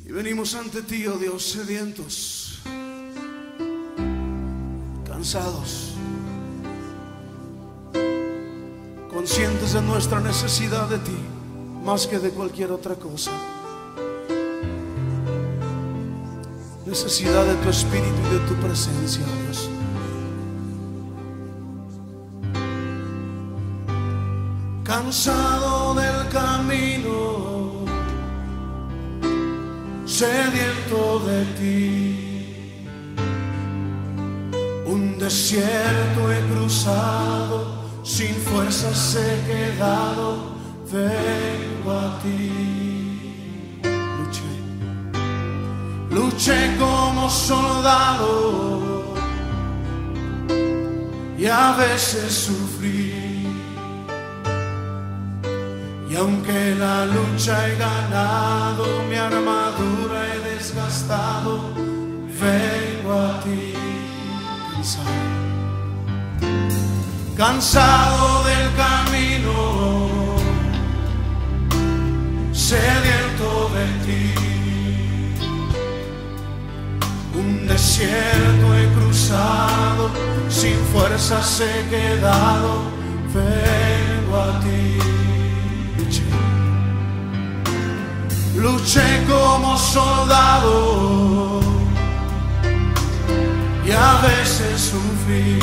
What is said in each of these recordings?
Y venimos ante ti, oh Dios, sedientos, cansados, conscientes de nuestra necesidad de ti, más que de cualquier otra cosa. Necesidad de tu espíritu y de tu presencia, oh Dios. Cansado del camino, sediento de ti, un desierto he cruzado, sin fuerzas he quedado, vengo a ti. Luché como soldado y a veces sufrí. Y aunque la lucha he ganado, mi armadura he desgastado, vengo a ti. Cansado del camino, sediento de ti, un desierto he cruzado, sin fuerzas he quedado, vengo a ti. Luché como soldado y a veces sufrí.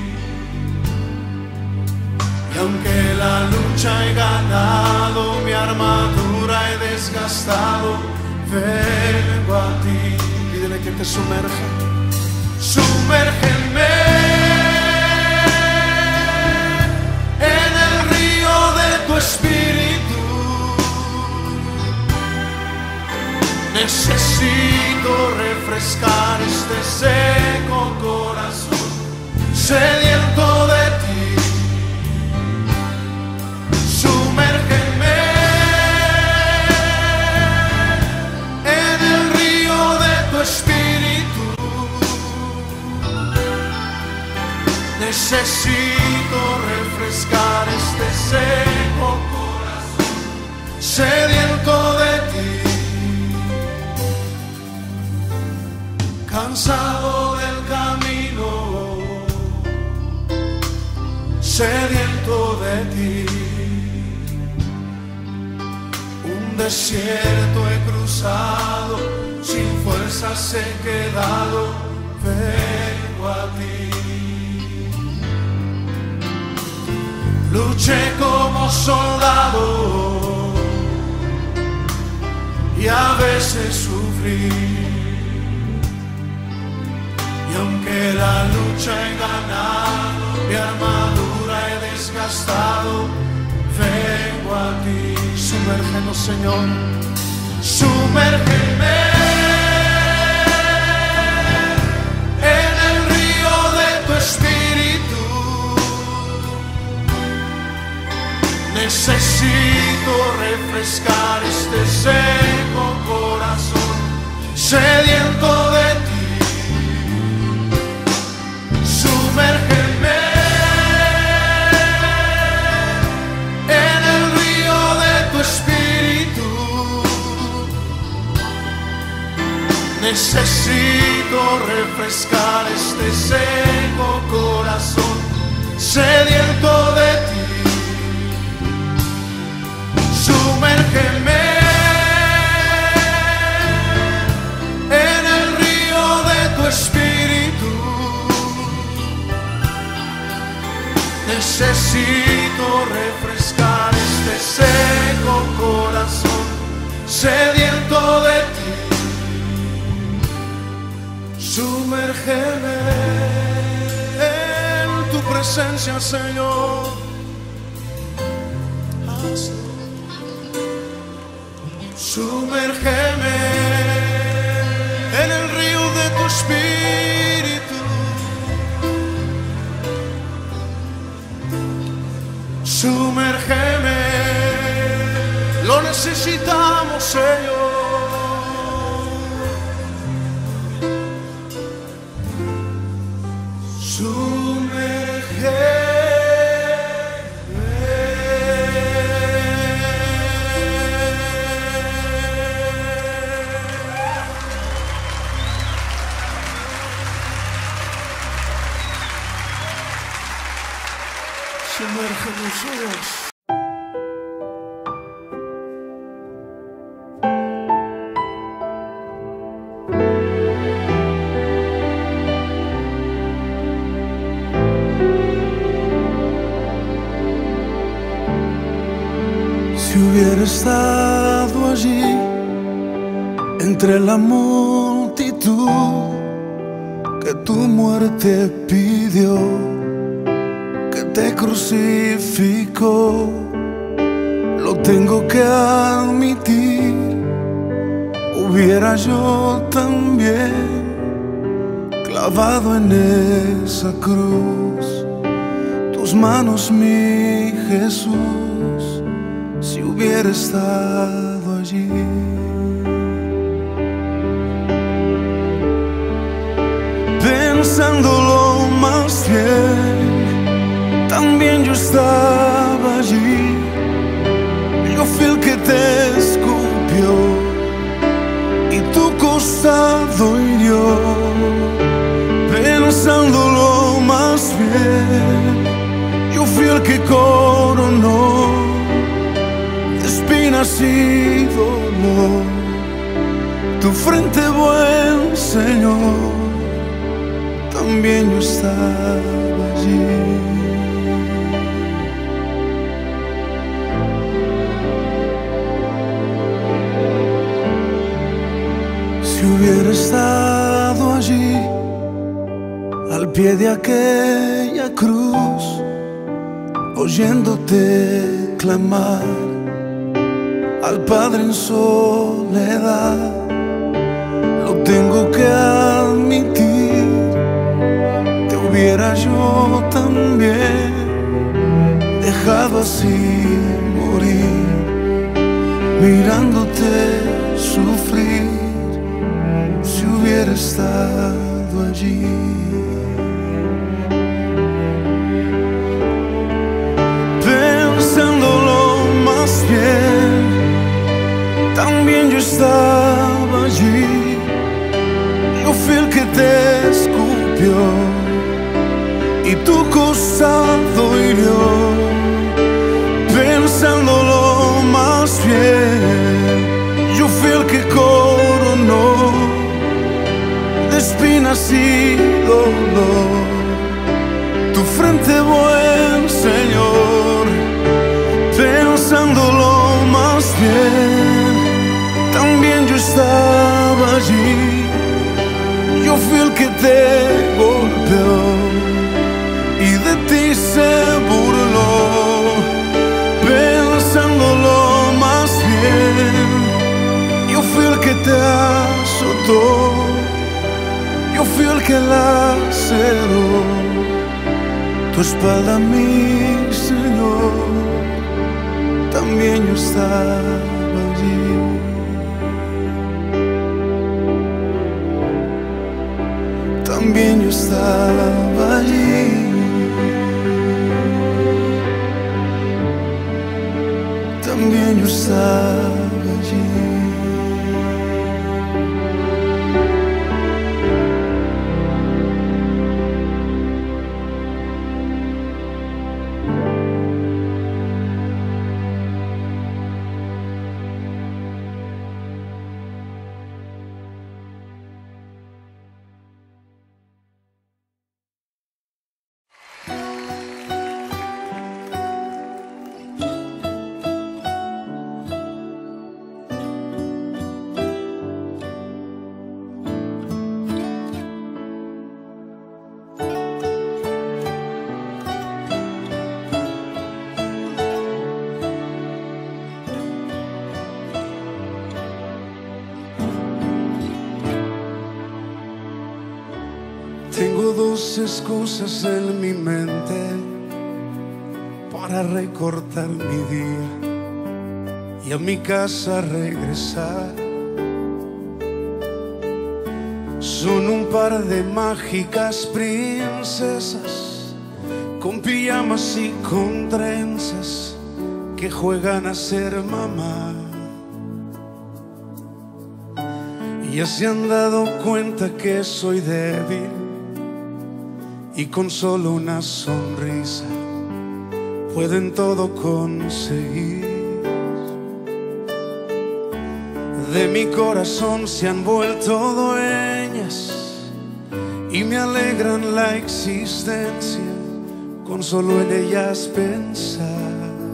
Y aunque la lucha he ganado, mi armadura he desgastado, vengo a ti. Pídele que te sumerja. Sumérgeme en el río de tu espíritu. Necesito refrescar este seco corazón, sediento de ti. Sumérgeme en el río de tu espíritu. Necesito refrescar este seco corazón, sediento de ti. Cansado del camino, sediento de ti, un desierto he cruzado, sin fuerzas he quedado, vengo a ti. Luché como soldado y a veces sufrí. Y aunque la lucha he ganado, mi armadura he desgastado, vengo a ti. Sumérgenos, Señor, sumérgeme en el río de tu espíritu. Necesito refrescar este seco corazón, sediento de ti. Sumérgeme en el río de tu espíritu. Necesito refrescar este seco corazón, sediento de ti. Sumérgeme en el río de tu espíritu. Necesito refrescar este seco corazón, sediento de ti. Sumérgeme en tu presencia, Señor. Sumérgeme en el río de tu espíritu. Sumérgeme, lo necesitamos, Señor. Sumérgeme. sumérgenos, oh Dios. Si hubiera estado allí entre la multitud que tu muerte pidió, que te crucificó, lo tengo que admitir, hubiera yo también clavado en esa cruz tus manos, mi Jesús, si hubiera estado allí. Pensándolo más bien, también yo estaba allí. Yo fui el que te escupió y tu costado hirió. Pensándolo más bien, yo fui el que coronó de espinas y dolor tu frente, buen Señor. También yo estaba allí. Si hubiera estado allí al pie de aquella cruz, oyéndote clamar al Padre en soledad, lo tengo que admitir, hubiera yo también dejado así morir, mirándote sufrir, si hubiera estado allí. Pensándolo más bien, también yo estaba allí. Yo fui el que te escupió y tu costado hirió. Pensándolo más bien, yo fui el que coronó de espinas y dolor tu frente, buen Señor. Pensándolo más bien, también yo estaba allí. Yo fui el que te golpeó y de ti se burló. Pensándolo más bien, yo fui el que te azotó, yo fui el que laceró tu espalda, mi Señor. También yo estaba allí. También yo estaba allí. También yo estaba allí. Tengo dos excusas en mi mente para recortar mi día y a mi casa regresar. Son un par de mágicas princesas con pijamas y con trenzas que juegan a ser mamá. Y ya se han dado cuenta que soy débil y con solo una sonrisa pueden todo conseguir. De mi corazón se han vuelto dueñas y me alegran la existencia con solo en ellas pensar.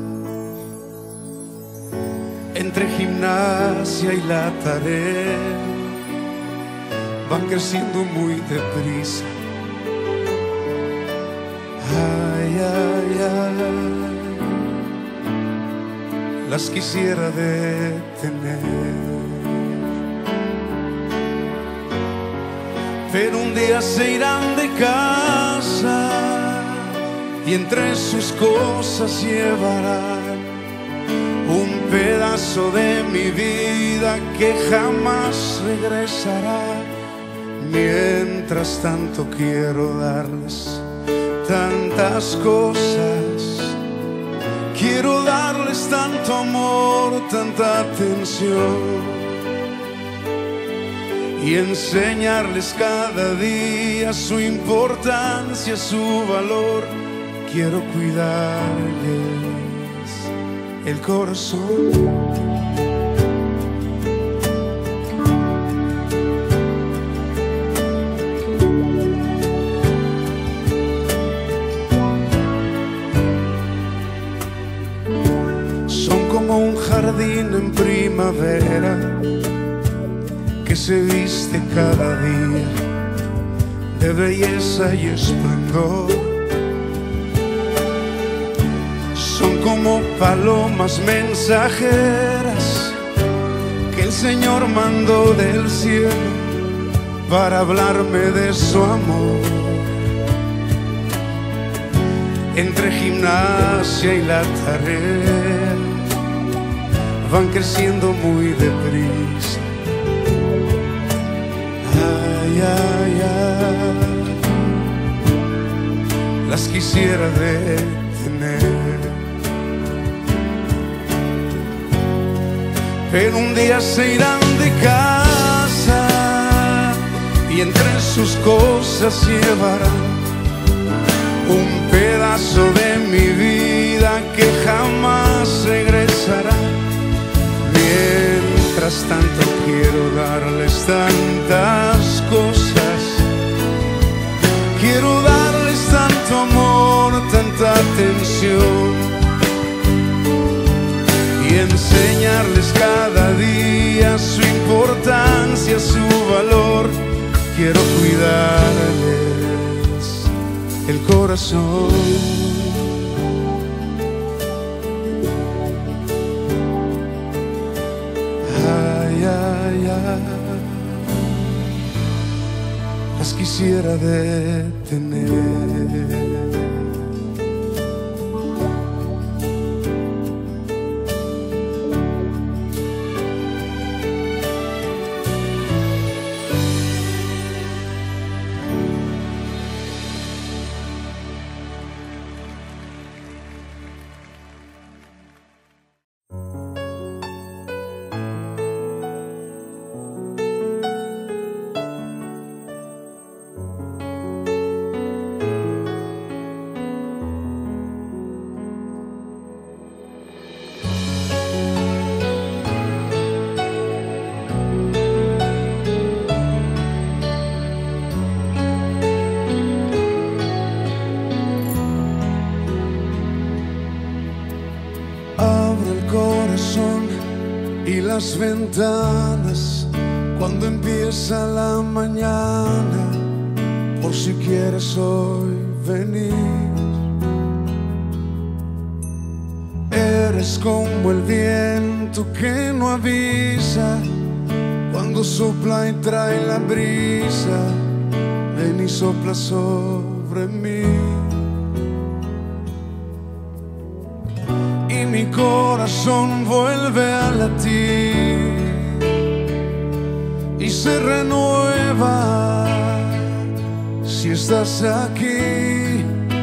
Entre gimnasia y la tarea van creciendo muy deprisa. Ay, ay, ay, las quisiera detener, pero un día se irán de casa y entre sus cosas llevarán un pedazo de mi vida que jamás regresará. Mientras tanto quiero darles tantas cosas, quiero darles tanto amor, tanta atención, y enseñarles cada día su importancia, su valor. Quiero cuidarles el corazón. Como un jardín en primavera que se viste cada día de belleza y esplendor. Son como palomas mensajeras que el Señor mandó del cielo para hablarme de su amor. Entre gimnasia y la tarea van creciendo muy deprisa. Ay, ay, ay, las quisiera detener, pero un día se irán de casa y entre sus cosas llevarán un pedazo de mi vida que jamás regresará. Mientras tanto quiero darles tantas cosas, quiero darles tanto amor, tanta atención, y enseñarles cada día su importancia, su valor. Quiero cuidarles el corazón. Las quisiera detener. Y las ventanas cuando empieza la mañana, por si quieres hoy venir. Eres como el viento que no avisa cuando sopla y trae la brisa. Ven y sopla sobre mí. Y mi corazón vuelve a latir y se renueva si estás aquí.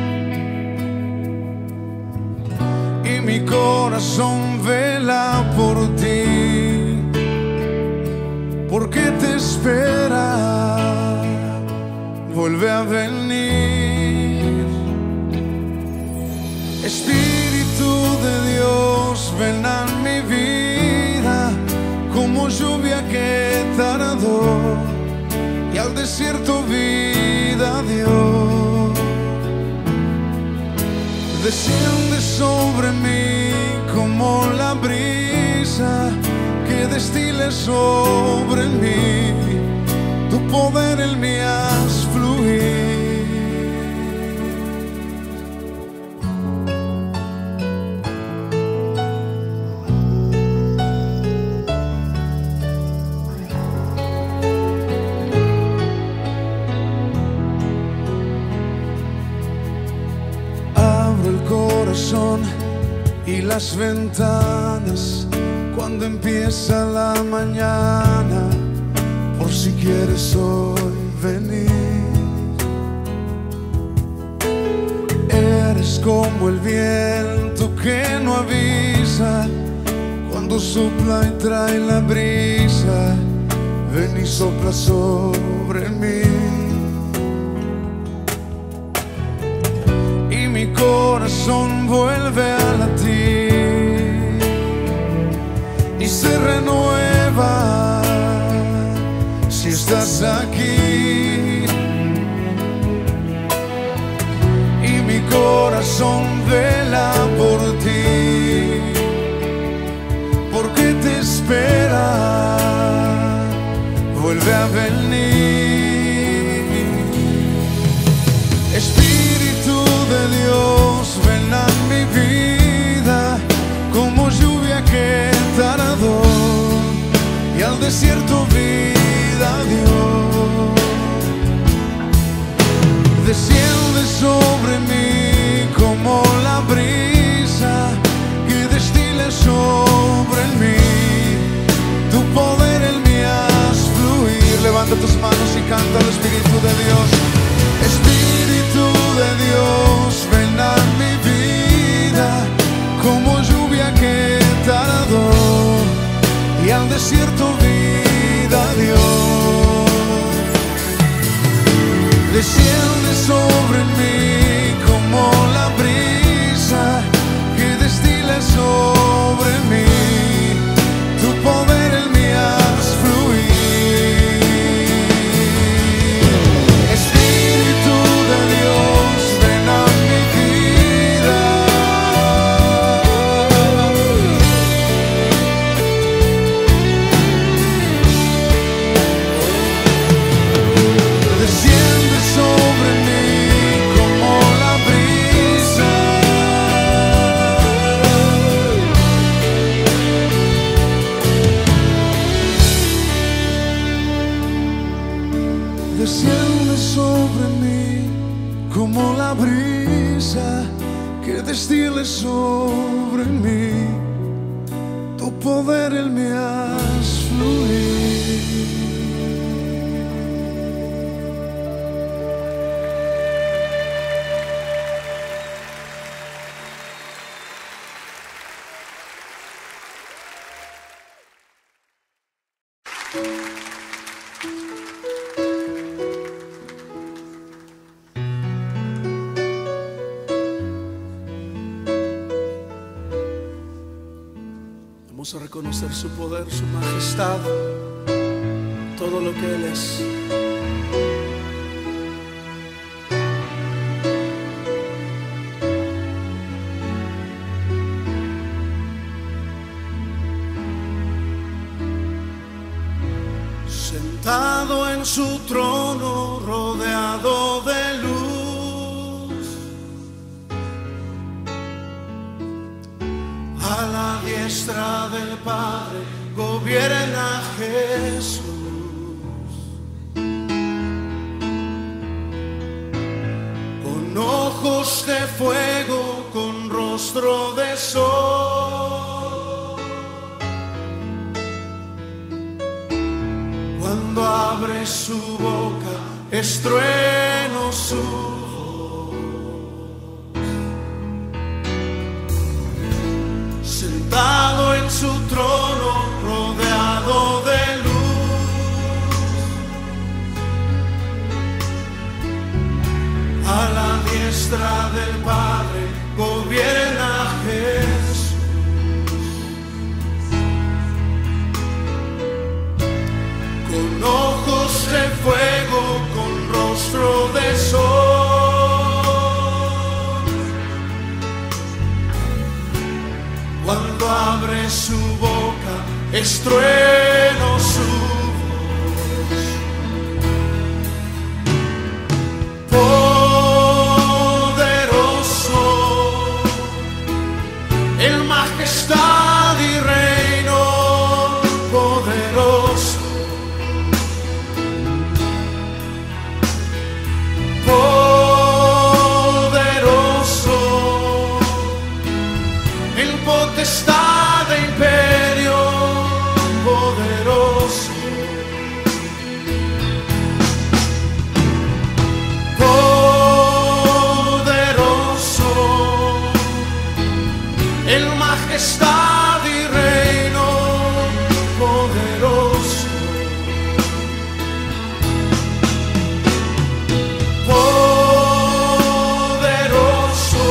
Y mi corazón vela por ti, porque te espera, vuelve a venir. Espíritu de Dios, ven a mi vida como lluvia que tardó y al desierto vida dio. Desciende sobre mí como la brisa que destile sobre mí, tu poder en mí haz fluir. Y las ventanas cuando empieza la mañana, por si quieres hoy venir. Eres como el viento que no avisa, cuando sopla y trae la brisa, ven y sopla sobre mí. Mi corazón vuelve a latir y se renueva si estás aquí. Y mi corazón vela por ti, porque te espera, vuelve a venir. Espíritu de Dios, ven a mi vida como lluvia que tardó y al desierto vida dio. Desciende sobre mí como la brisa que destile sobre mí, tu poder en mí haz fluir. Levanta tus manos y canta al Espíritu de Dios. Espíritu de Dios, ven a mi vida como lluvia que tardó y al desierto vida dio. Desciende sobre mí como la brisa que destila sobre mí, tu poder en mí haz fluir. Desciende sobre mí como la brisa que destile sobre mí, tu poder en mí haz fluir. Vamos a reconocer su poder, su majestad, todo lo que Él es. Sentado en su trono, rodeado de luz, a la diestra del Padre gobierna Jesús. Con ojos de fuego, con rostro de sol, cuando abre su boca es trueno su voz. Sentado en su trono, rodeado de luz, a la diestra del Padre gobierna estruendo su voz. Poderoso, el majestad y reino poderoso. Poderoso, el potestad de imperio poderoso. Poderoso, el majestad y reino poderoso. Poderoso,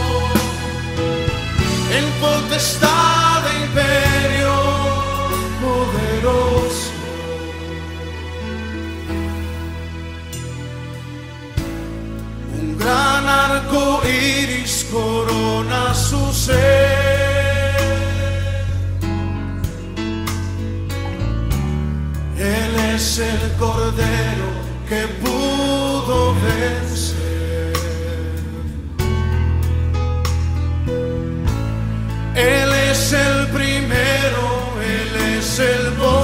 el potestad de imperio poderoso. Un gran arco iris corona su ser. Él es el Cordero que pudo vencer. Él es el primero, Él es el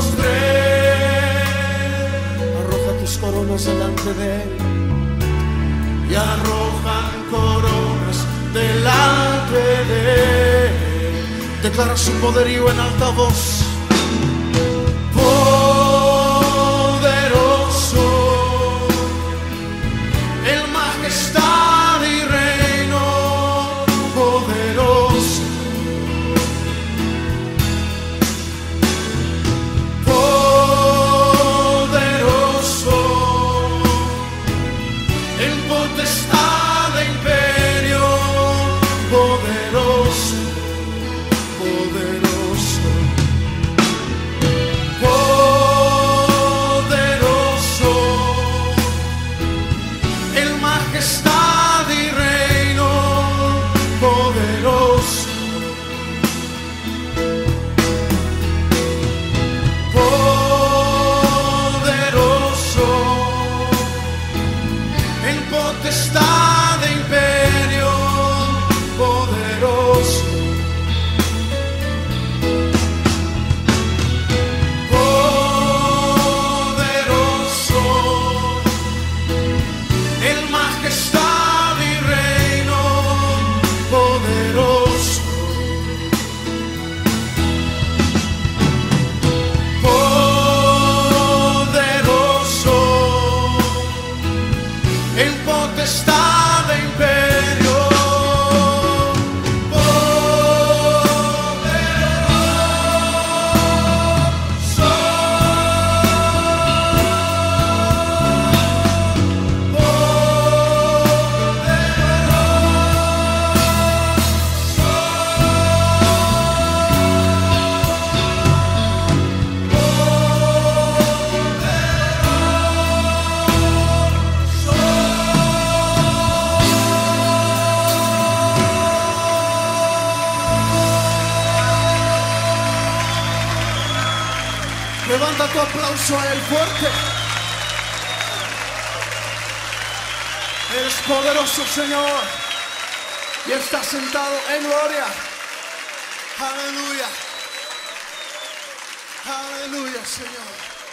postrer. Arroja tus coronas delante de Él y arrojan coronas delante de Él. Declara su poderío en alta voz. Poderoso, el majestad y reino poderoso. Poderoso, el potestad de imperio poderoso. Poderoso, poderoso, el majestad y reino poderoso. Poderoso, el potestad de imperio poderoso. Poderoso, el majestad y reino poderoso. Poderoso, el potestad de imperio poderoso. Levanta tu aplauso a Él fuerte. Eres poderoso, Señor, y está sentado en gloria. Aleluya. Aleluya, Señor.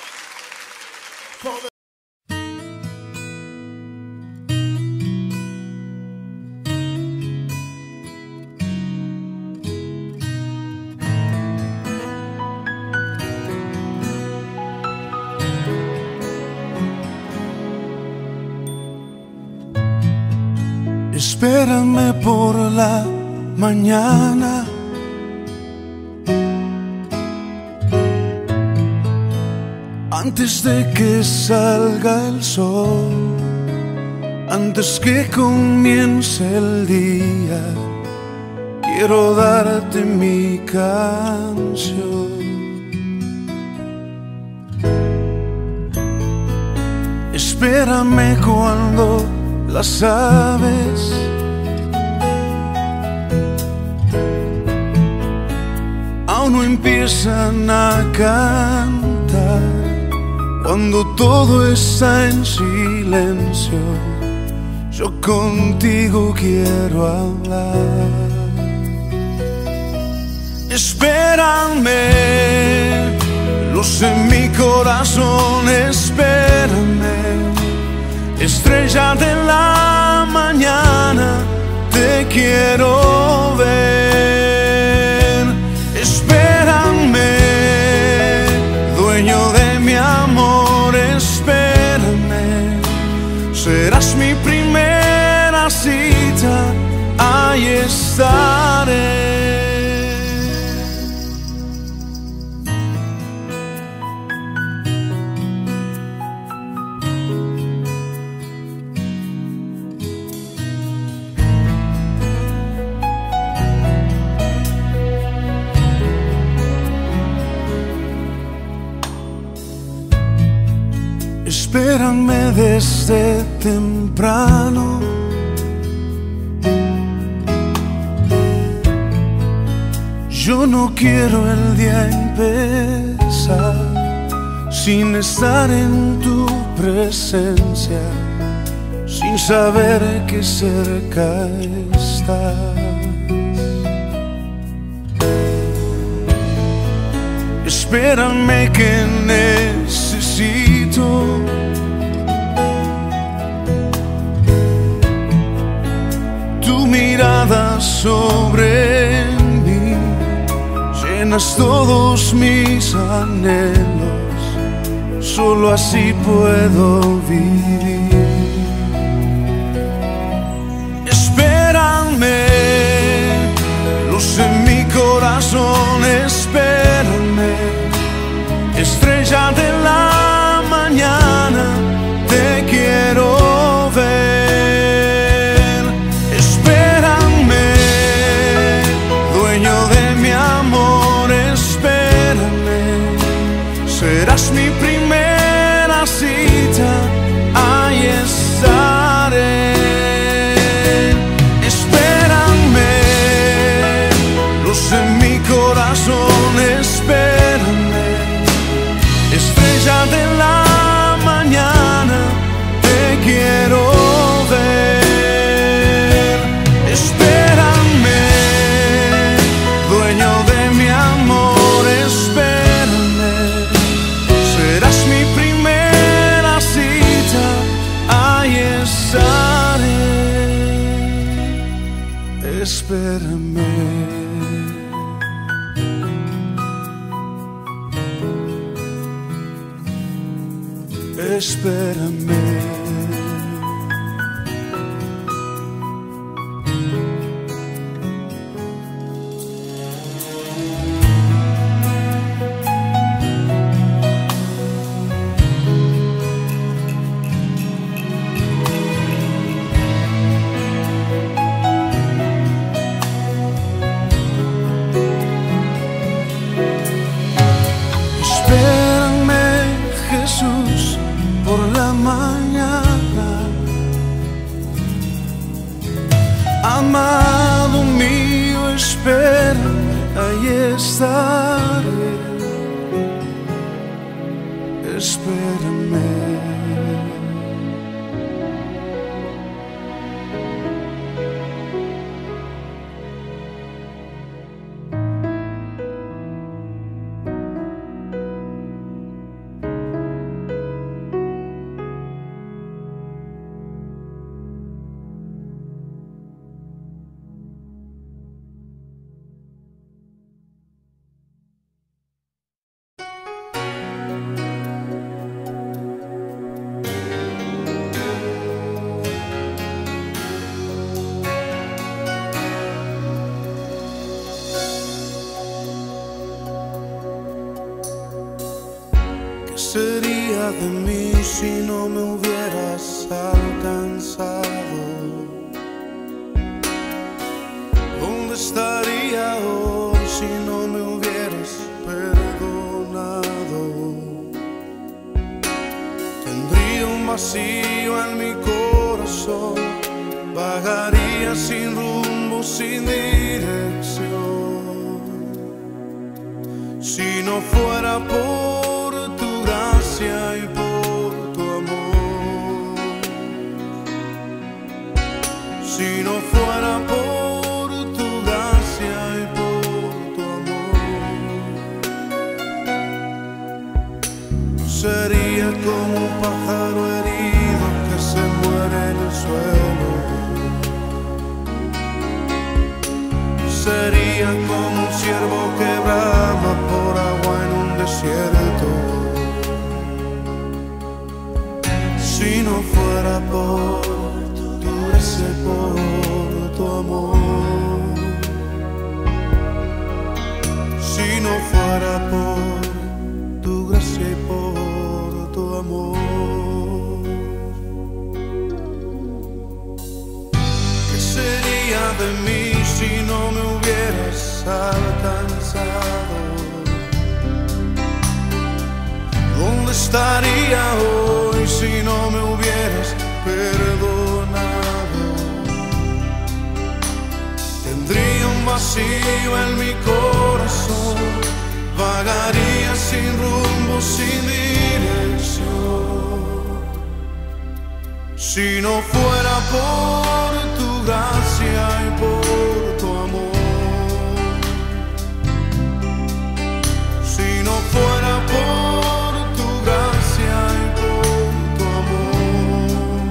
Espérame por la mañana, antes de que salga el sol, antes que comience el día, quiero darte mi canción. Espérame cuando las aves aún no empiezan a cantar, cuando todo está en silencio, yo contigo quiero hablar. Espérame, luz en mi corazón, espérame, estrella de la mañana, te quiero ver. Espérame, dueño de mi amor, espérame, serás mi primera cita, ahí estaré. Espérame desde temprano, yo no quiero el día empezar sin estar en tu presencia, sin saber que cerca estás. Espérame que necesito tu mirada sobre mí, llenas todos mis anhelos, solo así puedo vivir. Espérame, luz en mi corazón, espérame, estrella de la mañana, te quiero ver. Espérame, dueño de mi amor, espérame, serás mi primera cita, ahí estaré. Espérame, luz en mi corazón, espérame, estrella de la mañana, te quiero ver. Espérame, dueño de mi amor, espérame, serás mi primera cita, ahí estaré. Espérame. Espérame. Espérame, Jesús, por la mañana. Amado mío, espérame, ahí estaré. Espérame. ¿Qué sería de mí si no me hubieras alcanzado? ¿Dónde estaría hoy si no me hubieras perdonado? Tendría un vacío en mi corazón, vagaría sin rumbo, sin dirección. Si no fuera por tu gracia y por tu amor, si no fuera por tu gracia y por tu amor, sería como un pájaro herido que se muere en el suelo. Sería como un ciervo que brama por agua en un desierto. Si no fuera por tu gracia y por tu amor, si no fuera por tu gracia y por tu amor, ¿qué sería de mí si no me hubieras alcanzado? ¿Dónde estaría hoy si no me hubieras perdonado? Tendría un vacío en mi corazón, vagaría sin rumbo, sin dirección. Si no fuera por tu gracia y por tu amor, si no fuera por tu gracia y por tu amor,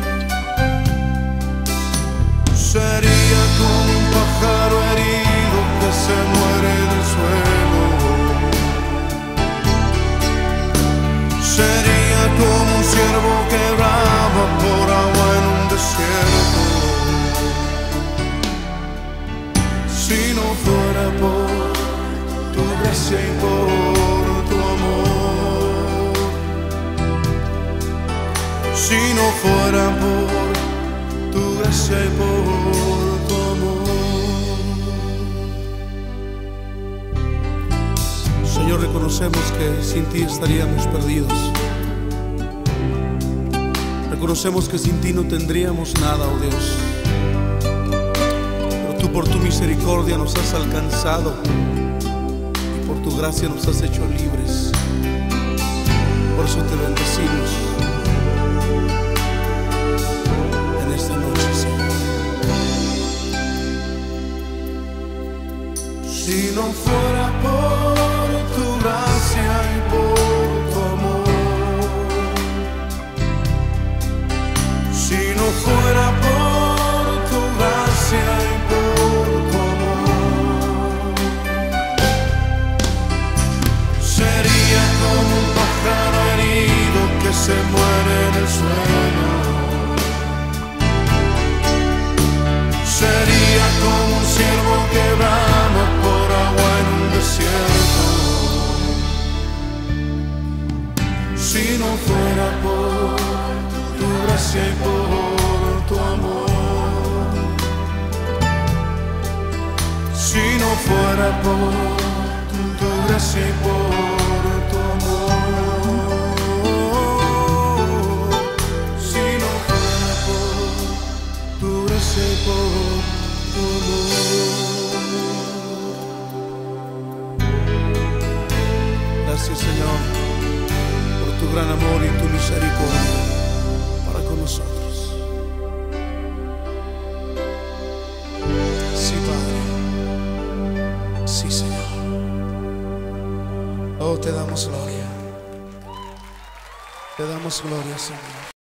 sería como un pájaro herido que se muere en el suelo. Sería como un ciervo que brama por agua en un desierto. Si no fuera por tu gracia y por tu amor, si no fuera por tu gracia y por tu amor. Señor, reconocemos que sin ti estaríamos perdidos. Reconocemos que sin ti no tendríamos nada, oh Dios. Tú por tu misericordia nos has alcanzado y por tu gracia nos has hecho libres. Por eso te bendecimos en esta noche, Señor. Si no fuera por tu gracia y por tu amor, si no fuera por tu gracia y por tu amor, sería como un pájaro herido que se muere en el suelo. Sería como un ciervo que brama por agua en un desierto. Si no fuera por tu gracia y por tu amor, si no fuera por tu gracia y por tu amor, si no fuera por tu gracia y por tu amor. Gracias, Señor, por tu gran amor y tu misericordia para con nosotros. Sí, Padre. Sí, Señor. Oh, te damos gloria. Te damos gloria, Señor.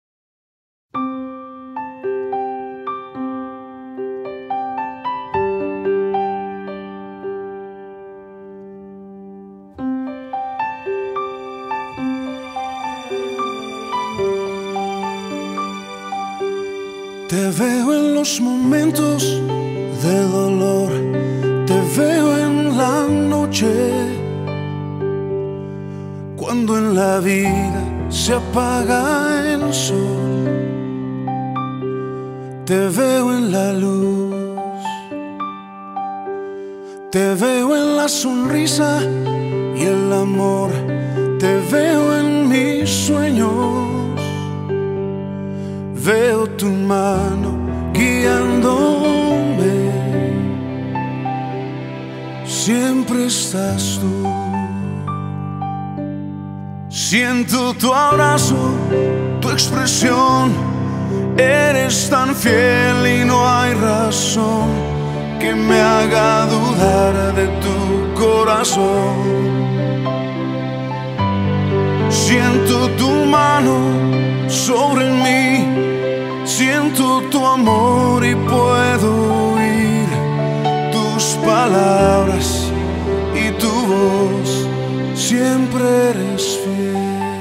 Te veo en los momentos de dolor, te veo en la noche, cuando en la vida se apaga el sol. Te veo en la luz, te veo en la sonrisa y el amor, te veo en mis sueños. Veo tu mano guiándome, siempre estás tú. Siento tu abrazo, tu expresión. Eres tan fiel y no hay razón que me haga dudar de tu corazón. Siento tu mano sobre mí, siento tu amor y puedo oír tus palabras y tu voz. Siempre eres fiel.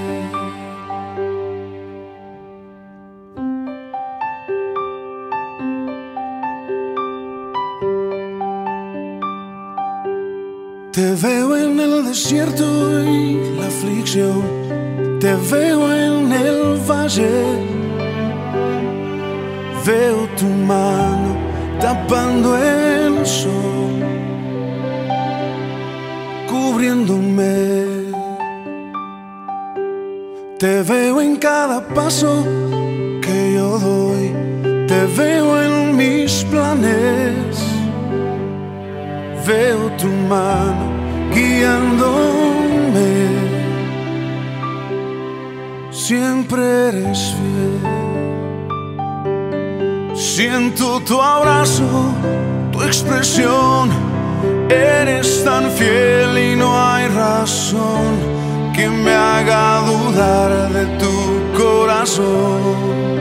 Te veo en el desierto y la aflicción, te veo en el valle. Veo tu mano tapando el sol, cubriéndome. Te veo en cada paso que yo doy, te veo en mis planes. Veo tu mano guiándome. Siempre eres fiel. Siento tu abrazo, tu expresión. Eres tan fiel y no hay razón que me haga dudar de tu corazón.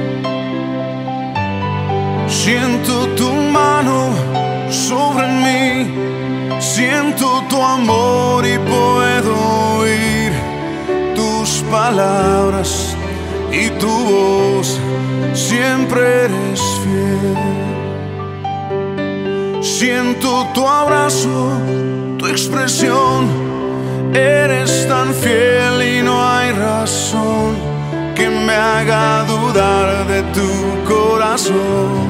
Siento tu mano sobre mí, siento tu amor y puedo oír tus palabras y tu voz. Siempre eres fiel. Siento tu abrazo, tu expresión. Eres tan fiel y no hay razón que me haga dudar de tu corazón.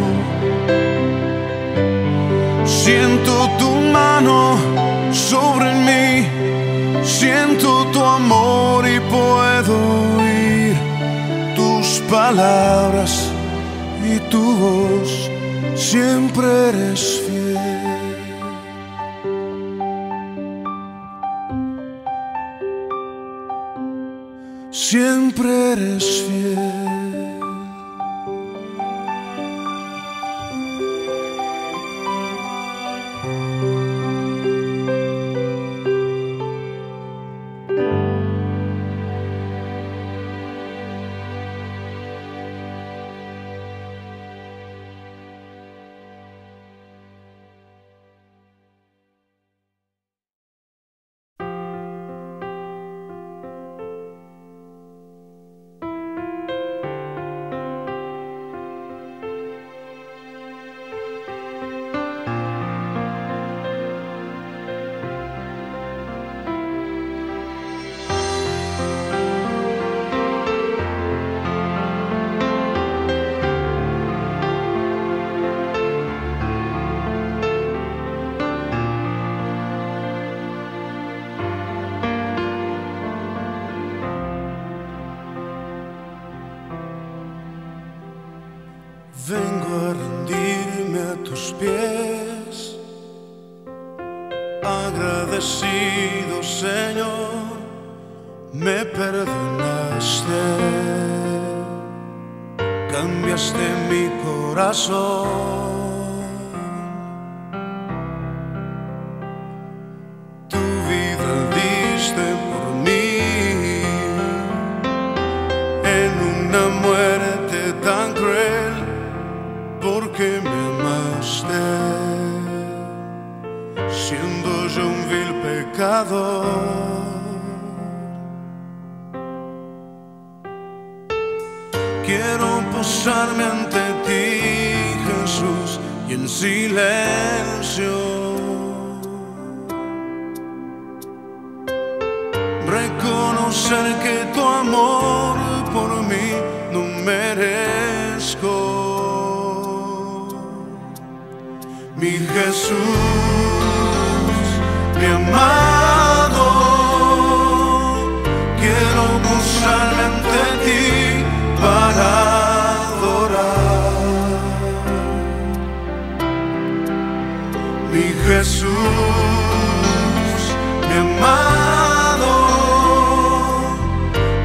Siento tu mano sobre mí, siento tu amor y puedo oír tus palabras y tu voz. Siempre eres fiel. Siempre eres fiel. Vengo a rendirme a tus pies, agradecido, Señor, me perdonaste, cambiaste mi corazón, tu vida diste por mí, en una muerte tan cruel. Porque me amaste, siendo yo un vil pecador. Quiero posarme ante ti, Jesús, y en silencio reconocer que tu amor por mí no merezco. Mi Jesús, mi amado, quiero posarme ante ti para adorar. Mi Jesús, mi amado,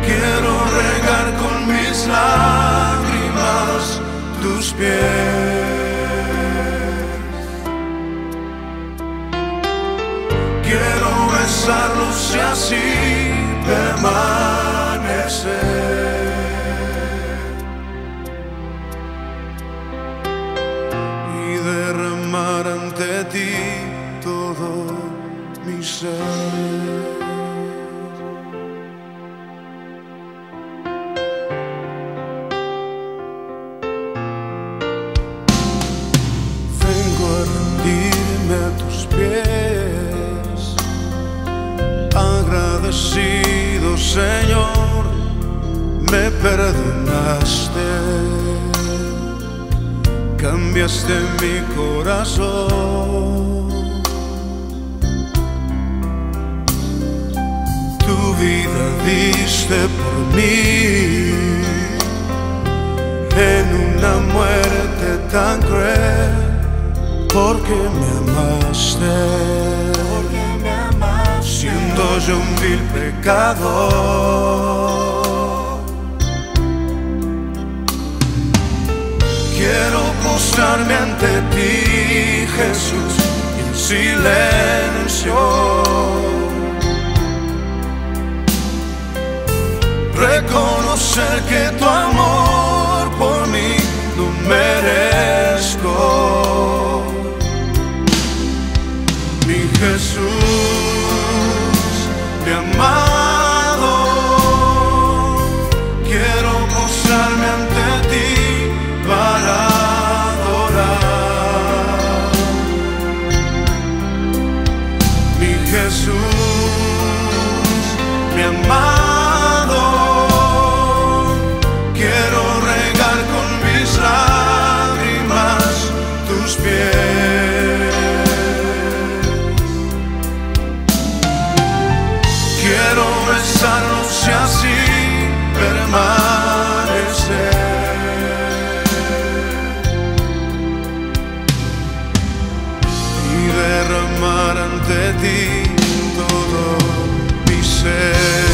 así permanecer y derramar ante ti todo mi ser. A tus pies, agradecido Señor, me perdonaste, cambiaste mi corazón, tu vida diste por mí en una muerte tan cruel. Porque me amaste, siendo yo un vil pecador. Quiero postrarme ante ti, Jesús, en silencio, reconocer que tu amor por mí no merezco. Mi Jesús, mi amado, quiero postrarme ante ti para adorar. Mi Jesús, mi amado, quiero regar con mis lágrimas tus pies. Quiero besarlos y así permanecer y derramar ante ti todo mi ser.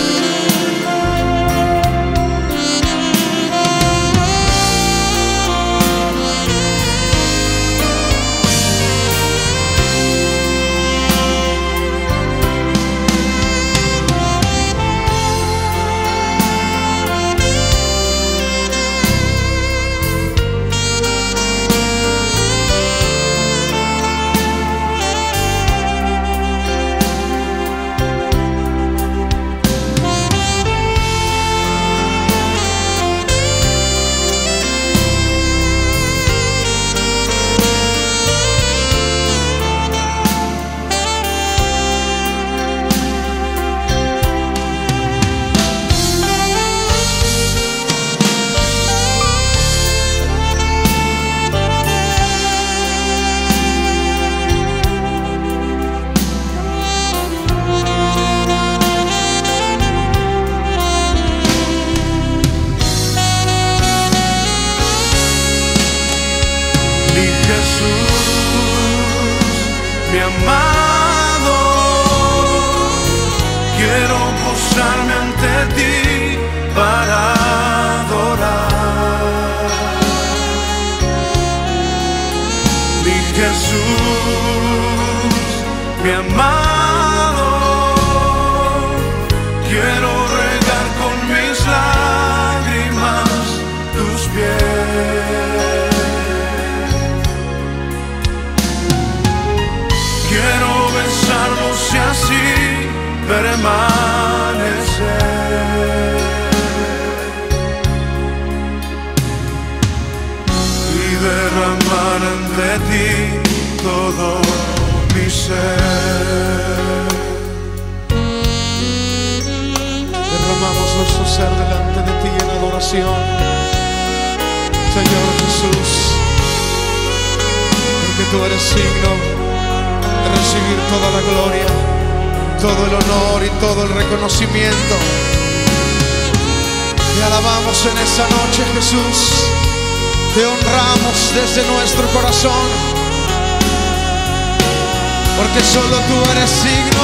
Mi amado, quiero postrarme ante ti para adorar. Mi Jesús, mi amado, quiero regar con mis lágrimas tus pies. Quiero besarlos y así permanecer y derramar ante ti todo mi ser. Derramamos nuestro ser delante de ti en adoración, Señor Jesús, porque tú eres digno de recibir toda la gloria, todo el honor y todo el reconocimiento. Te alabamos en esta noche, Jesús. Te honramos desde nuestro corazón, porque solo tú eres digno.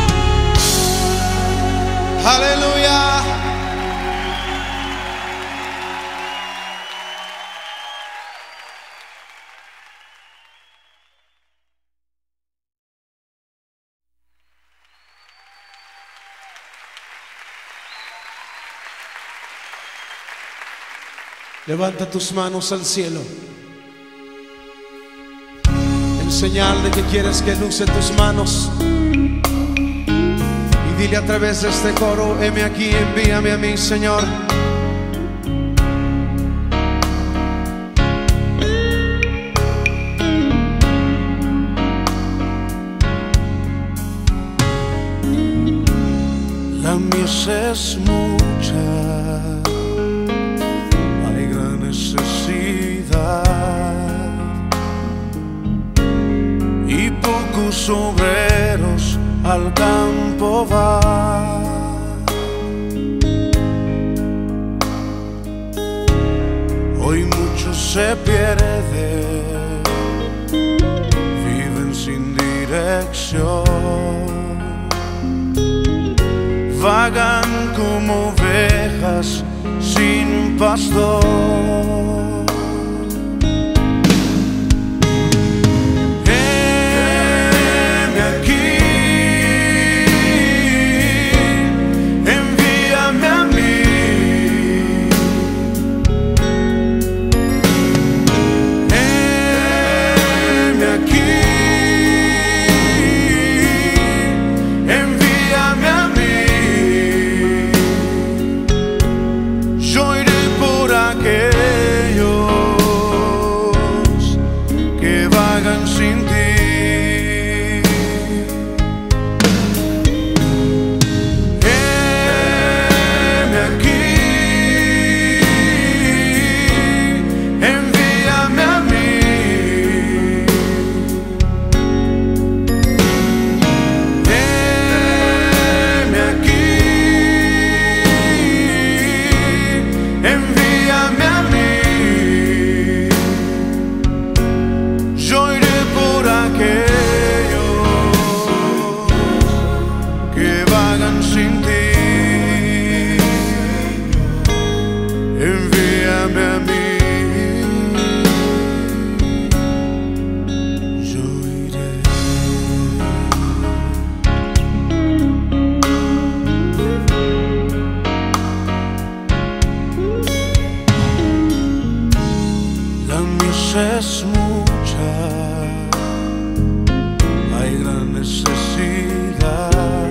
Aleluya. Levanta tus manos al cielo en señal de que quieres que luce tus manos, y dile a través de este coro: heme aquí, envíame a mí, Señor. La mies es mucha, hay gran necesidad y pocos obreros al campo van. Hoy muchos se pierden, viven sin dirección, vagan como ovejas sin pastor. Heme aquí, envíame a mí. Heme aquí, envíame a mí. Aquellos que vagan sin ti. Heme aquí, envíame a mí. Heme aquí, envíame a mí. Yo iré por aquellos que vagan sin ti. Envíame a mí. Yo iré. La mies es mucha, hay gran necesidad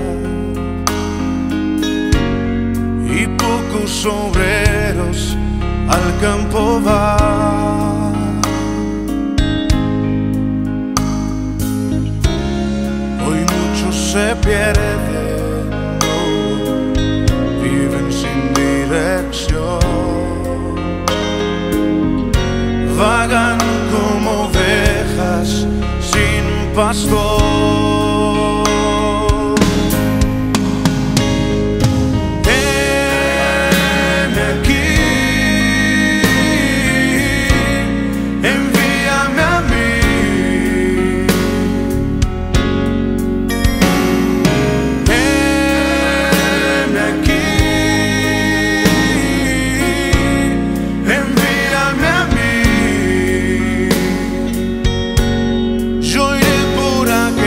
y pocos obreros al campo van. Hoy muchos se pierden, no, viven sin dirección, vagan como ovejas sin pastor. Heme aquí, envíame a mí. Heme aquí, envíame a mí. Yo iré por aquí.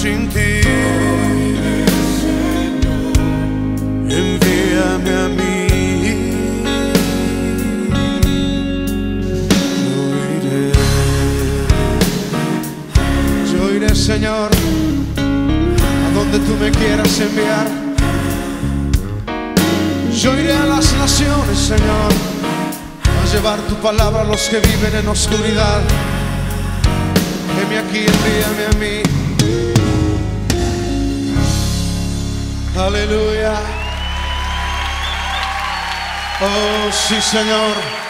sin ti. Envíame a mí. Yo iré, Señor, a donde tú me quieras enviar. Yo iré a las naciones, Señor, a llevar tu palabra a los que viven en oscuridad. Heme aquí, envíame a mí. Aleluya. Oh, sí, Señor.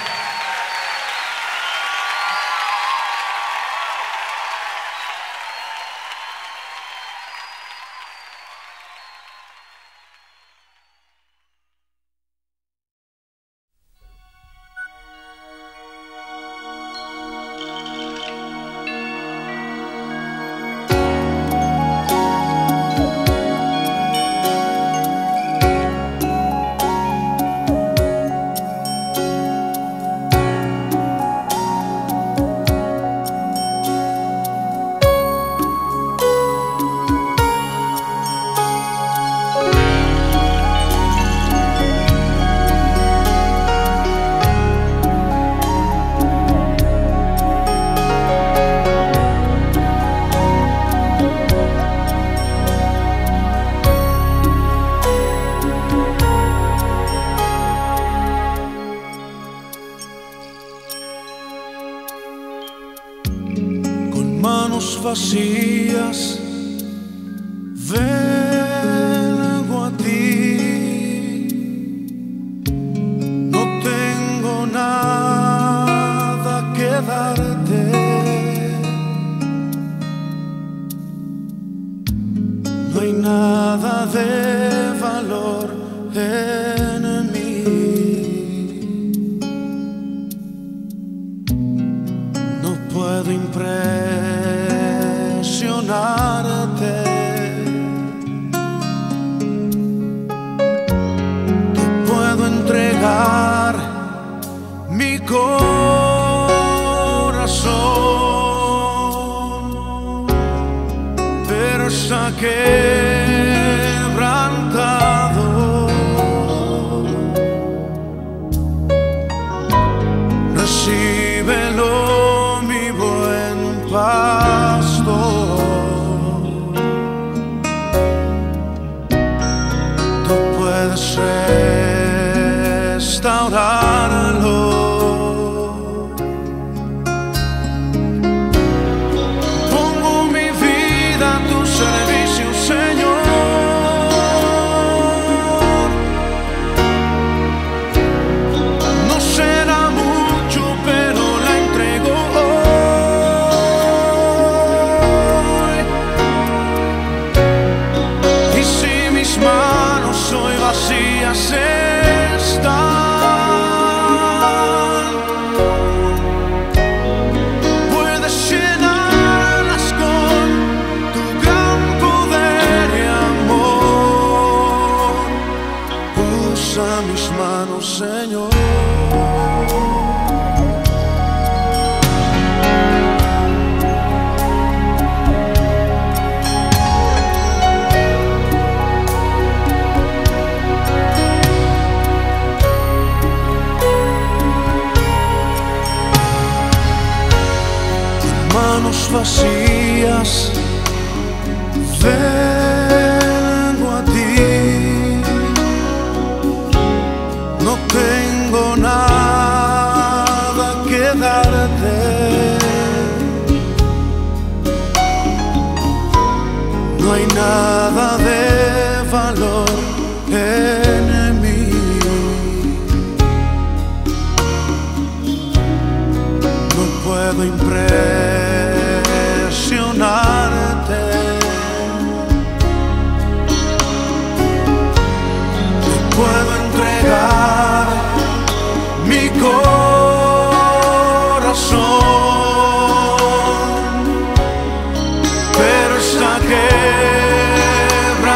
Manos vacías, vengo a ti. No tengo nada que darte. No hay nada de valor en mí. No puedo impresionarte. Te puedo entregar mi corazón, pero está quebrantado. Recíbelo, mi buen pastor. Tú puedes restaurarlo. Pongo mi vida a tu servicio, Señor. No será mucho, pero la entrego hoy. Y si mis manos hoy vacías están, puedes llenarlas con tu gran poder y amor. Usa mis manos, Señor. Manos vacías, vengo a ti. No tengo nada que darte. No hay nada de valor en mí. No puedo impresionarte. Te puedo entregar mi corazón, pero está quebrado.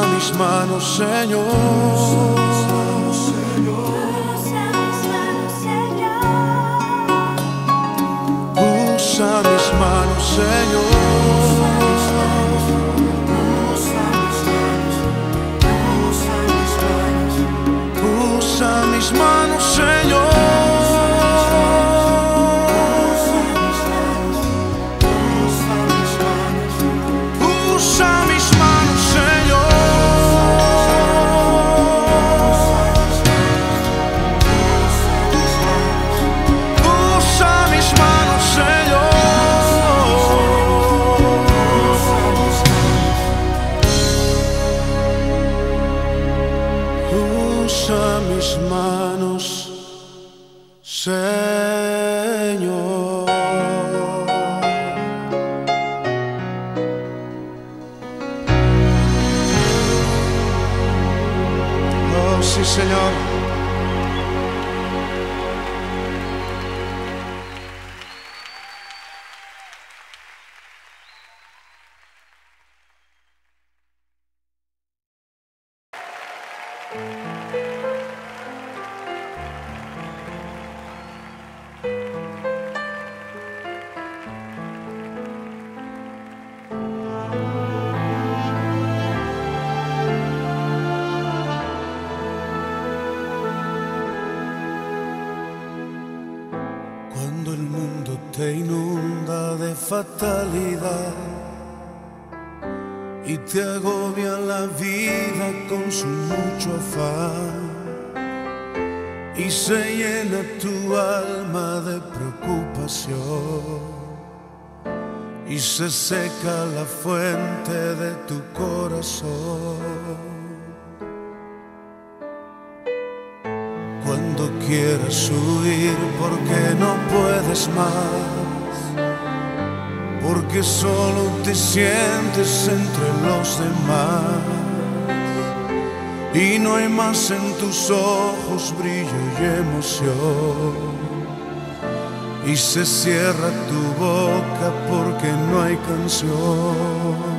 mis manos, Señor. Usa mis manos, Señor. Usa mis manos, Señor. Usa mis manos, Señor. Usa mis manos, Señor. Usa mis manos, Señor. Oh, sí, Señor. Cuando el mundo te inunda de fatalidad y te agobia la vida con su mucho afán y se llena tu alma de preocupación y se seca la fuente de tu corazón. Cuando quieras huir porque no puedes más, porque solo te sientes entre los demás y no hay más en tus ojos brillo y emoción y se cierra tu boca porque no hay canción.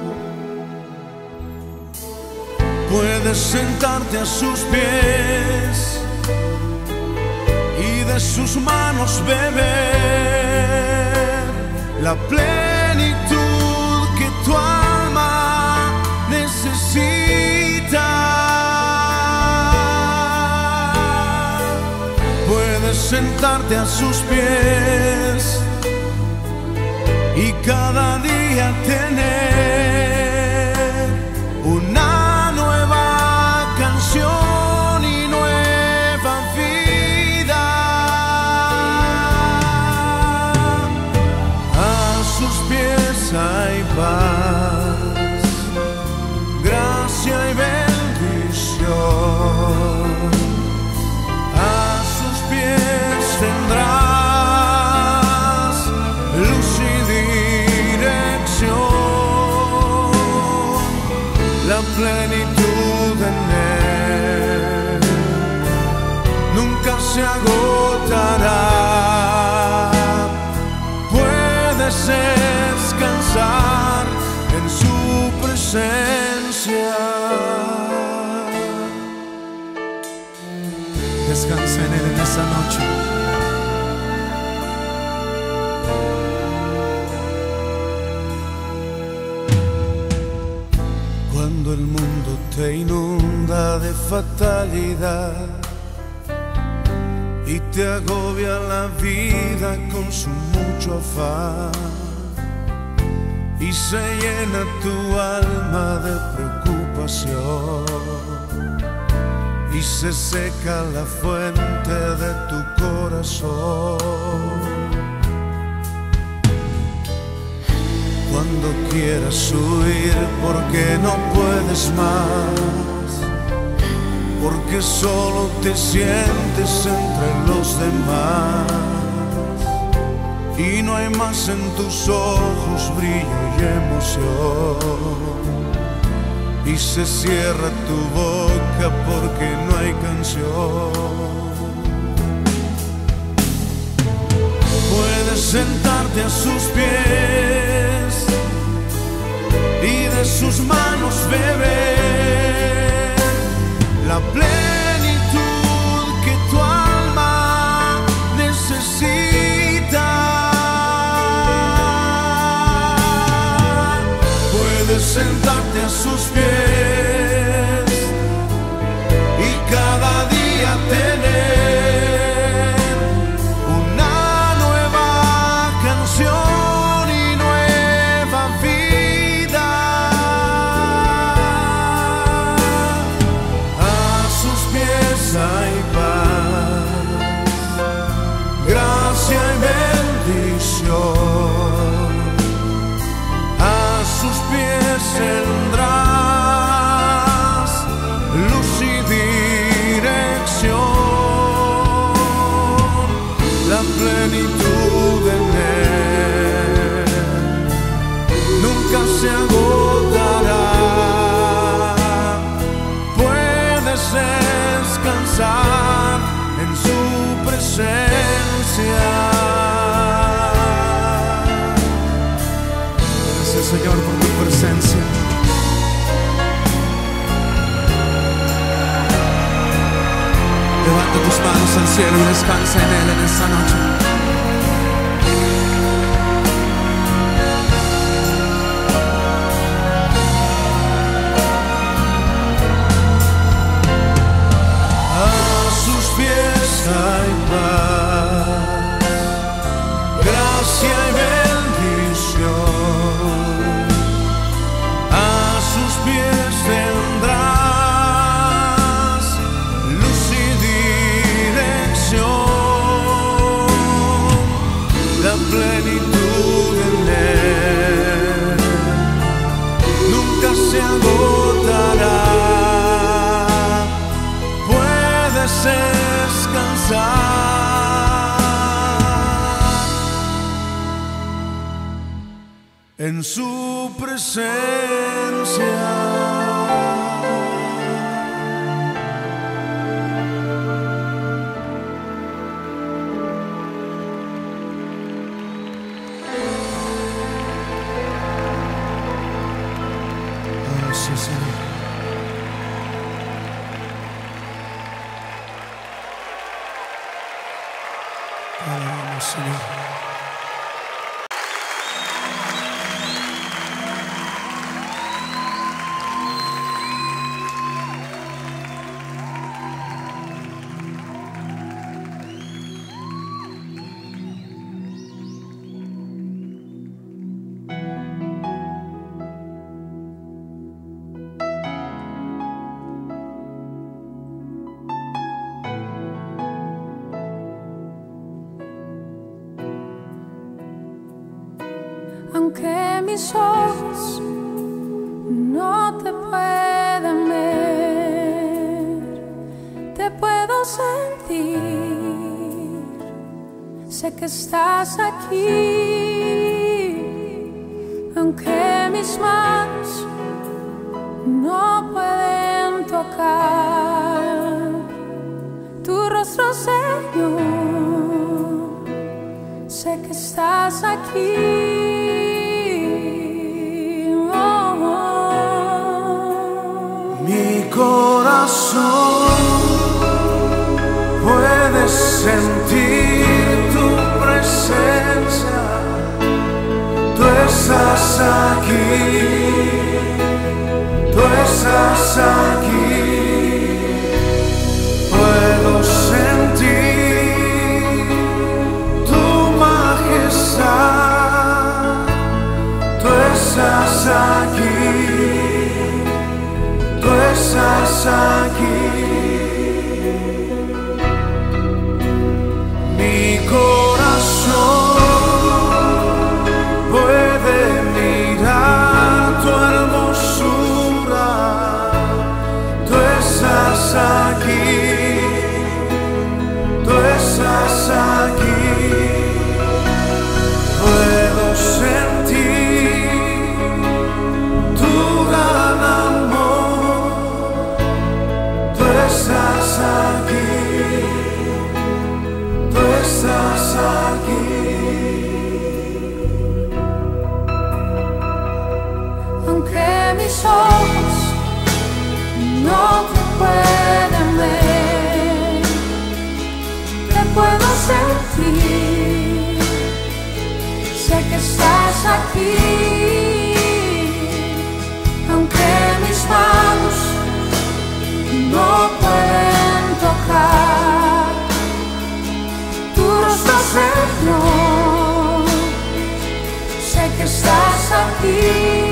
Puedes sentarte a sus pies y de sus manos beber la plenitud que tu alma necesita. Puedes sentarte a sus pies y cada día tener una nueva canción y nueva vida. A sus pies hay paz, gracia y bendición. A sus pies tendrás luz y dirección, la plenitud en él nunca se agotará. Puedes descansar en su presencia. Descansa en él en esta noche. Cuando el mundo te inunda de fatalidad y te agobia la vida con su mucho afán y se llena tu alma de preocupación y se seca la fuente de tu corazón. Cuando quieras huir porque no puedes más, porque solo te sientes entre los demás y no hay más en tus ojos brillo y emoción y se cierra tu boca porque no hay canción. Puedes sentarte a sus pies y de de sus manos beber la plenitud que tu alma necesita. Puedes sentarte a sus pies y cada día tener una nueva canción y nueva vida. A sus pies hay paz, gracia y bendición. A sus pies tendrás luz y dirección, la plenitud en Él nunca se agotará. Puedes descansar en su presencia. Gracias, Señor, por tu presencia. Levanta tus manos al cielo y descansa en Él en esta noche. A sus pies hay paz, gracia y bendición. A sus pies tendrás luz y dirección, la plenitud en Él nunca se agotará. Puedes descansar en su presencia. Oh, sí, Señor. Alabamos, Señor. Aunque mis ojos no te puedan ver, te puedo sentir. Sé que estás aquí. Aunque mis manos no pueden tocar tu rostro, Señor, sé que estás aquí. Mi corazón puede sentir tu presencia. Tú estás aquí, tú estás aquí. Puedo sentir tu majestad. Tú estás aquí, tú estás aquí. Mi corazón puede mirar tu hermosura. Tú estás aquí, tú estás aquí. Puedo sentir tu gran amor. Tú estás aquí. no te pueden ver. Te puedo sentir, sé que estás aquí, aunque mis manos no pueden tocar tu rostro, Señor. Sé que estás aquí.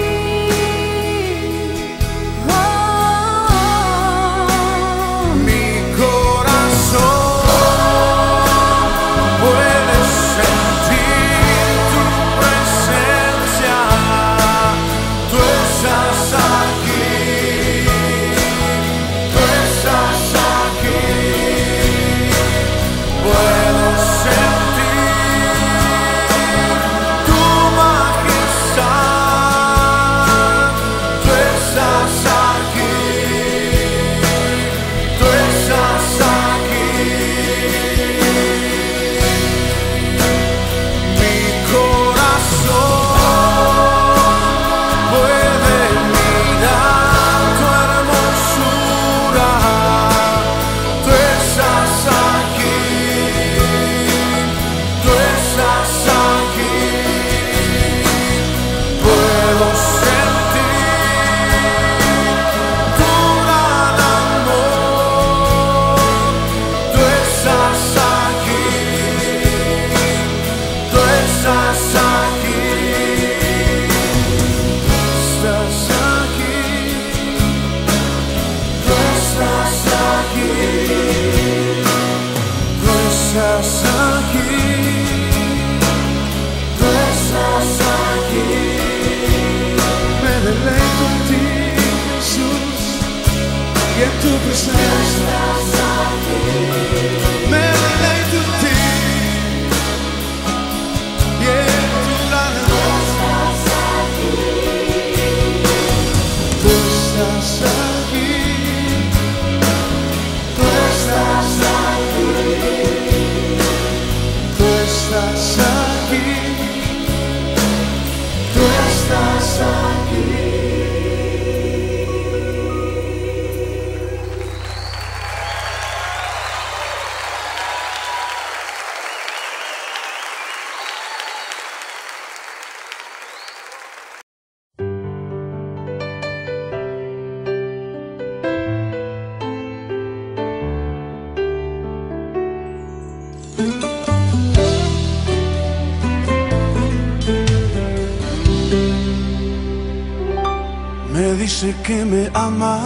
Me dice que me ama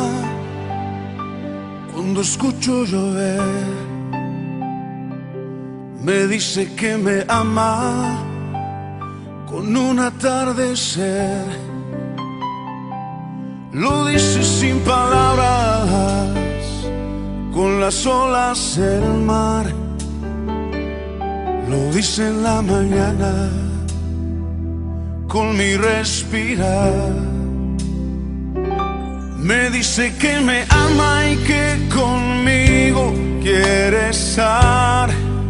cuando escucho llover. Me dice que me ama con un atardecer. Lo dice sin palabras, con las olas del mar. Lo dice en la mañana, con mi respirar. Me dice que me ama y que conmigo quiere estar.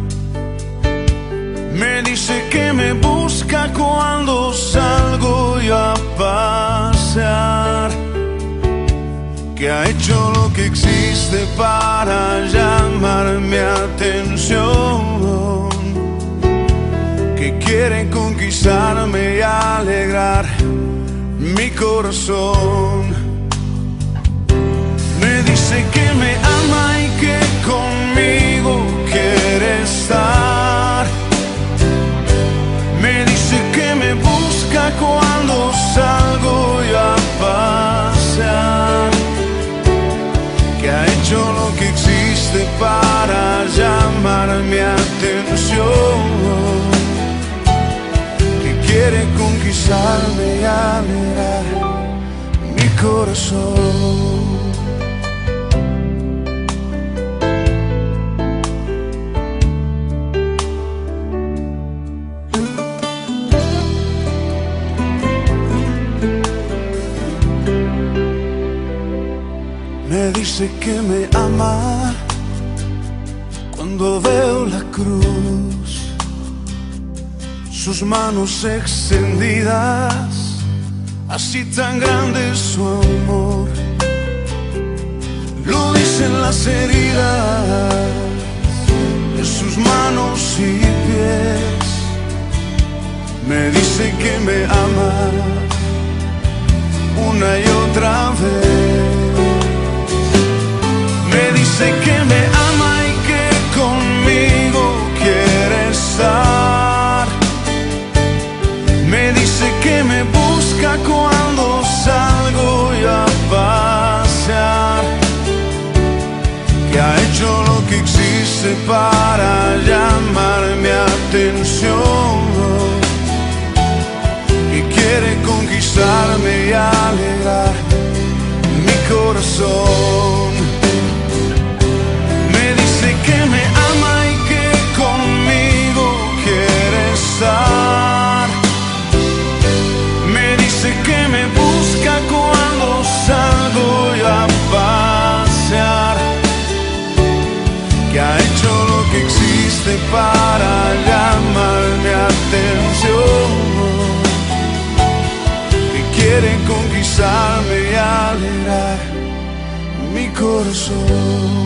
Me dice que me busca cuando salgo yo a pasear. Que ha hecho lo que existe para llamar mi atención. Que quiere conquistarme y alegrar mi corazón. Me dice que me ama y que conmigo quiere estar. Me dice que me busca cuando salgo yo a pasear. Que ha hecho lo que existe para llamar mi atención. Que quiere conquistarme y alegrar mi corazón. Me dice que me ama cuando veo la cruz, sus manos extendidas, así tan grande es su amor. en las heridas de sus manos y pies. Me dice que me ama una y otra vez. Me dice que me ama y que conmigo quiere estar. Me dice que me busca cuando salgo y a pasear, que ha hecho lo que existe para llamar mi atención, y quiere conquistarme y alegrar mi corazón. Me dice que me ama y que conmigo quiere estar. Me dice que me busca cuando salgo y a pasear, que ha hecho lo que existe para llamar mi atención, que quiere conquistarme y alegrar mi corazón.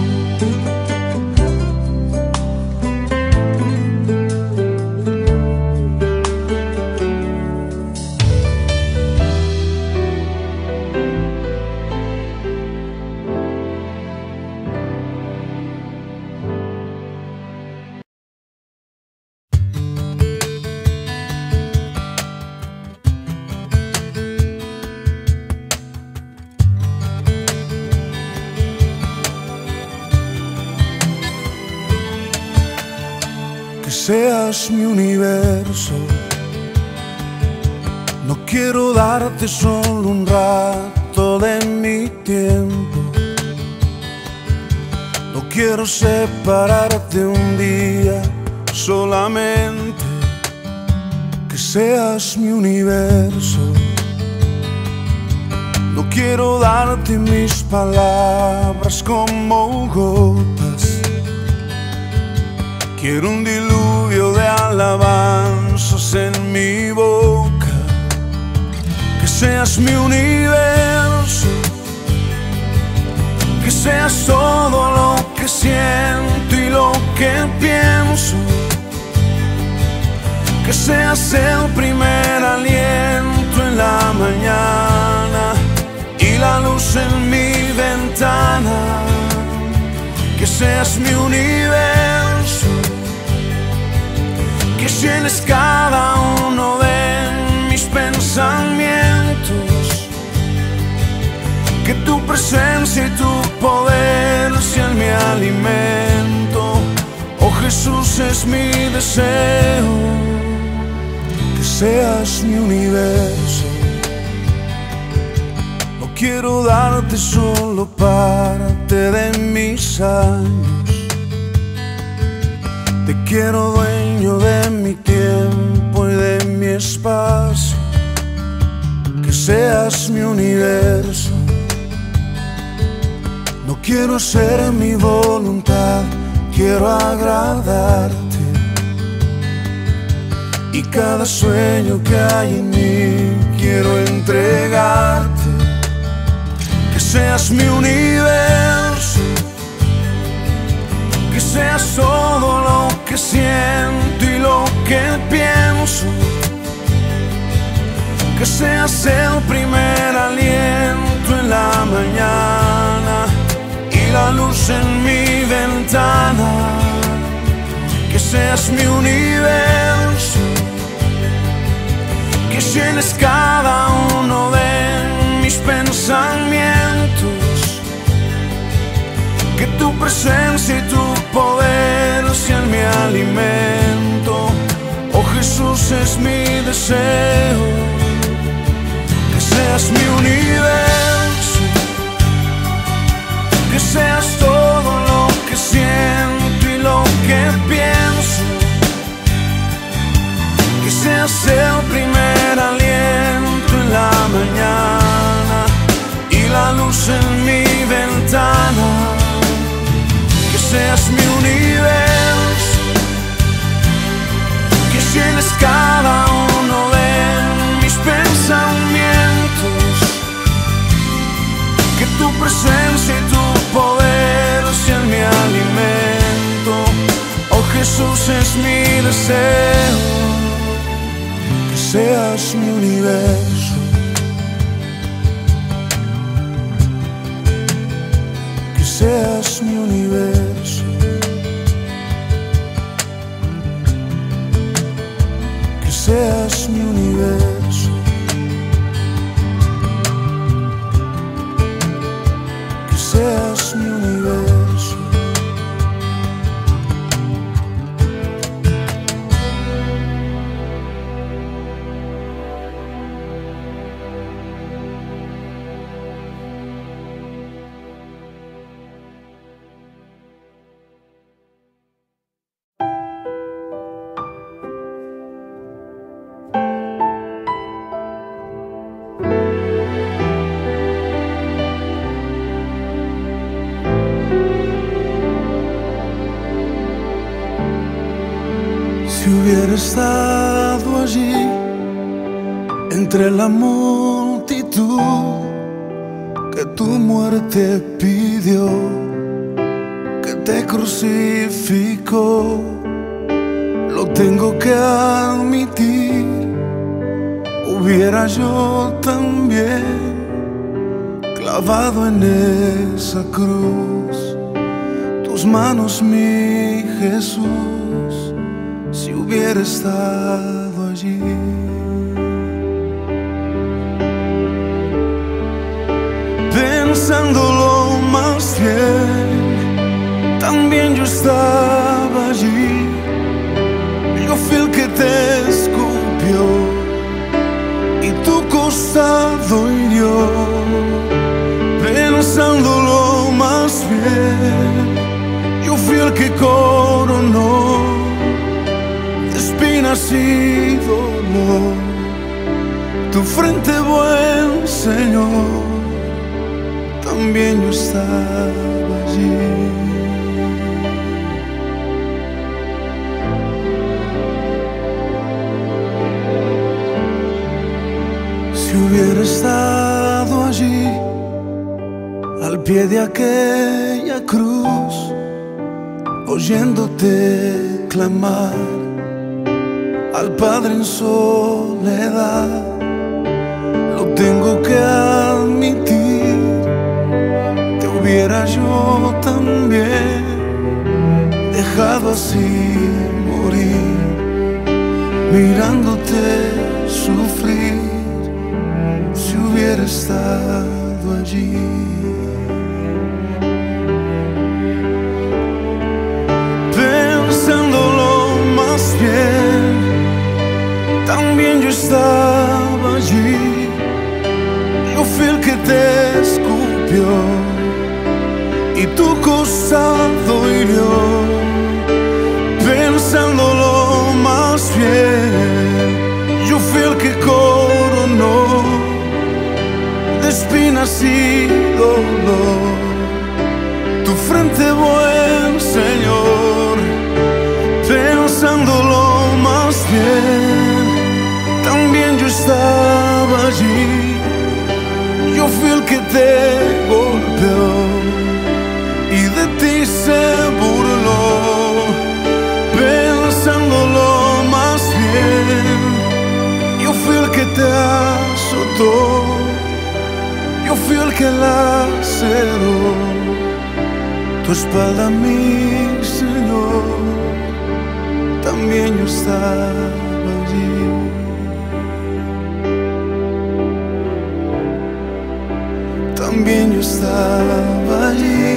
Seas mi universo, no quiero darte solo un rato de mi tiempo, no quiero separarte un día solamente. Que seas mi universo, no quiero darte mis palabras como gotas. Quiero un diluvio de alabanzas en mi boca. Que seas mi universo, que seas todo lo que siento y lo que pienso. Que seas el primer aliento en la mañana y la luz en mi ventana. Que seas mi universo, que llenes cada uno de mis pensamientos. Que tu presencia y tu poder sean mi alimento. Oh Jesús, es mi deseo, que seas mi universo. No quiero darte solo parte de mis años. Te quiero dueño de mi tiempo y de mi espacio. Que seas mi universo. No quiero hacer mi voluntad, quiero agradarte. Y cada sueño que hay en mí quiero entregarte. Que seas mi universo, que seas todo lo que siento y lo que pienso. Que seas el primer aliento en la mañana y la luz en mi ventana. Que seas mi universo, que llenes cada uno de mis pensamientos. Que tu presencia y tu poder sean mi alimento. Oh Jesús, es mi deseo, que seas mi universo, que seas todo lo que siento y lo que pienso. Que seas el primer aliento en la mañana y la luz en mi ventana. Que seas mi universo, que llenes cada uno de mis pensamientos. Que tu presencia y tu poder Jesús es mi deseo, que seas mi universo, que seas mi universo, que seas mi universo, que seas mi universo. Si hubiera estado allí entre la multitud que tu muerte pidió, que te crucificó, lo tengo que admitir, hubiera yo también clavado en esa cruz tus manos, mi Jesús, si hubiera estado allí. Pensándolo más bien, también yo estaba allí. Yo fui el que te escupió y tu costado hirió. Pensándolo más bien, yo fui el que coronó espinas y dolor tu frente, buen Señor, también yo estaba allí. Si hubiera estado allí al pie de aquella cruz, oyéndote clamar al Padre en soledad, lo tengo que admitir, te hubiera yo también dejado así morir, mirándote sufrir, si hubiera estado allí. Pensándolo más bien, también yo estaba allí. Yo fui el que te escupió y tu costado hirió. Pensándolo más bien, yo fui el que coronó de espinas y dolor tu frente, buen Señor. Pensándolo más bien, también yo estaba allí. Yo fui el que te golpeó y de ti se burló. Pensándolo más bien, yo fui el que te azotó, yo fui el que laceró tu espalda, mi Señor, también yo estaba allí. También yo estaba allí.